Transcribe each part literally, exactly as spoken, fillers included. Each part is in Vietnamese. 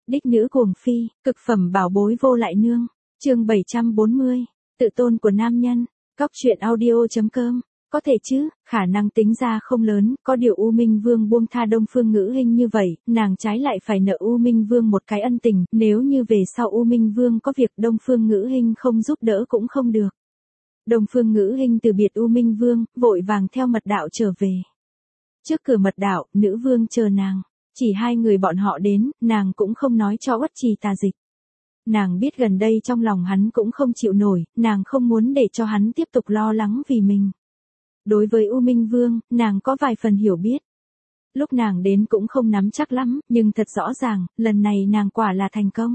Đích nữ cuồng phi, cực phẩm bảo bối vô lại nương. Chương bảy trăm bốn mươi, tự tôn của nam nhân. Cóc truyện audio chấm com. Có thể chứ, khả năng tính ra không lớn, có điều U Minh Vương buông tha Đông Phương Ngữ Hinh như vậy, nàng trái lại phải nợ U Minh Vương một cái ân tình, nếu như về sau U Minh Vương có việc Đông Phương Ngữ Hinh không giúp đỡ cũng không được. Đông Phương Ngữ Hinh từ biệt U Minh Vương, vội vàng theo mật đạo trở về. Trước cửa mật đạo, nữ vương chờ nàng. Chỉ hai người bọn họ đến, nàng cũng không nói cho Uất Trì Tà Dịch. Nàng biết gần đây trong lòng hắn cũng không chịu nổi, nàng không muốn để cho hắn tiếp tục lo lắng vì mình. Đối với U Minh Vương, nàng có vài phần hiểu biết. Lúc nàng đến cũng không nắm chắc lắm, nhưng thật rõ ràng, lần này nàng quả là thành công.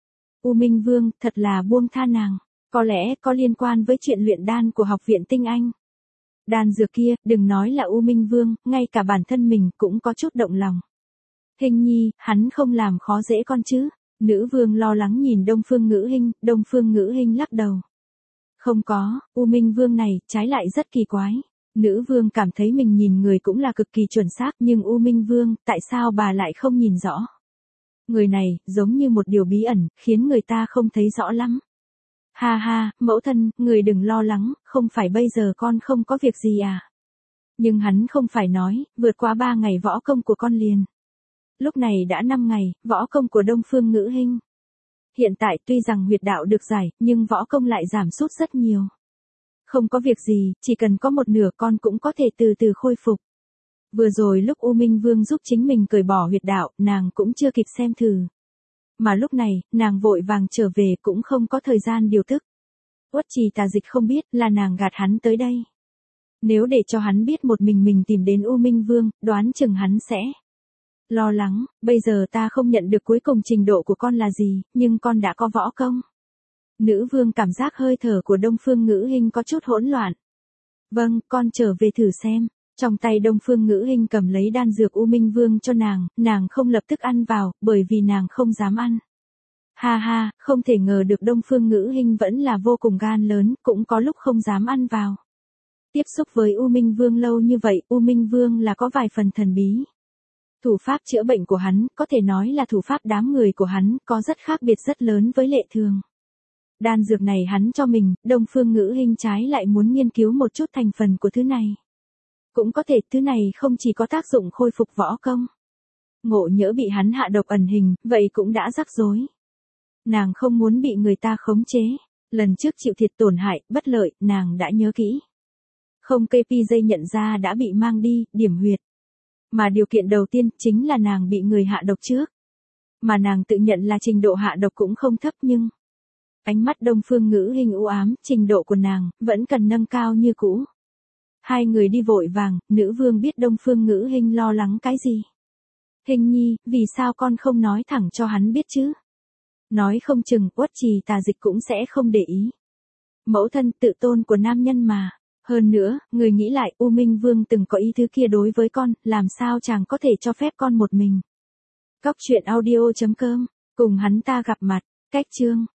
U Minh Vương thật là buông tha nàng, có lẽ có liên quan với chuyện luyện đan của học viện Tinh Anh. Đan dược kia, đừng nói là U Minh Vương, ngay cả bản thân mình cũng có chút động lòng. Hình nhi, hắn không làm khó dễ con chứ? Nữ vương lo lắng nhìn Đông Phương Ngữ Hinh, Đông Phương Ngữ Hinh lắc đầu. Không có, U Minh Vương này, trái lại rất kỳ quái. Nữ vương cảm thấy mình nhìn người cũng là cực kỳ chuẩn xác, nhưng U Minh Vương, tại sao bà lại không nhìn rõ? Người này, giống như một điều bí ẩn, khiến người ta không thấy rõ lắm. Ha ha, mẫu thân, người đừng lo lắng, không phải bây giờ con không có việc gì à? Nhưng hắn không phải nói, vượt qua ba ngày võ công của con liền. Lúc này đã năm ngày, võ công của Đông Phương Ngữ Hinh. Hiện tại tuy rằng huyệt đạo được giải, nhưng võ công lại giảm sút rất nhiều. Không có việc gì, chỉ cần có một nửa con cũng có thể từ từ khôi phục. Vừa rồi lúc U Minh Vương giúp chính mình cởi bỏ huyệt đạo, nàng cũng chưa kịp xem thử. Mà lúc này, nàng vội vàng trở về cũng không có thời gian điều tức. Uất Trì Tà Dịch không biết là nàng gạt hắn tới đây. Nếu để cho hắn biết một mình mình tìm đến U Minh Vương, đoán chừng hắn sẽ lo lắng. Bây giờ ta không nhận được cuối cùng trình độ của con là gì, nhưng con đã có võ công. Nữ vương cảm giác hơi thở của Đông Phương Ngữ Hinh có chút hỗn loạn. Vâng, con trở về thử xem. Trong tay Đông Phương Ngữ Hinh cầm lấy đan dược U Minh Vương cho nàng, nàng không lập tức ăn vào, bởi vì nàng không dám ăn. Ha ha, không thể ngờ được Đông Phương Ngữ Hinh vẫn là vô cùng gan lớn, cũng có lúc không dám ăn vào. Tiếp xúc với U Minh Vương lâu như vậy, U Minh Vương là có vài phần thần bí. Thủ pháp chữa bệnh của hắn, có thể nói là thủ pháp đám người của hắn, có rất khác biệt rất lớn với lệ thường. Đan dược này hắn cho mình, Đông Phương Ngữ Hinh trái lại muốn nghiên cứu một chút thành phần của thứ này. Cũng có thể thứ này không chỉ có tác dụng khôi phục võ công. Ngộ nhỡ bị hắn hạ độc ẩn hình, vậy cũng đã rắc rối. Nàng không muốn bị người ta khống chế. Lần trước chịu thiệt tổn hại, bất lợi, nàng đã nhớ kỹ. Không cây pi dây nhận ra đã bị mang đi, điểm huyệt. Mà điều kiện đầu tiên chính là nàng bị người hạ độc trước. Mà nàng tự nhận là trình độ hạ độc cũng không thấp nhưng... Ánh mắt Đông Phương Ngữ Hinh u ám, trình độ của nàng, vẫn cần nâng cao như cũ. Hai người đi vội vàng, nữ vương biết Đông Phương Ngữ Hinh lo lắng cái gì. Hinh nhi, vì sao con không nói thẳng cho hắn biết chứ? Nói không chừng, Uất Trì Tà Dịch cũng sẽ không để ý. Mẫu thân tự tôn của nam nhân mà. Hơn nữa, người nghĩ lại, U Minh Vương từng có ý thứ kia đối với con, làm sao chàng có thể cho phép con một mình. Cóc truyện audio chấm com, cùng hắn ta gặp mặt, cách chương.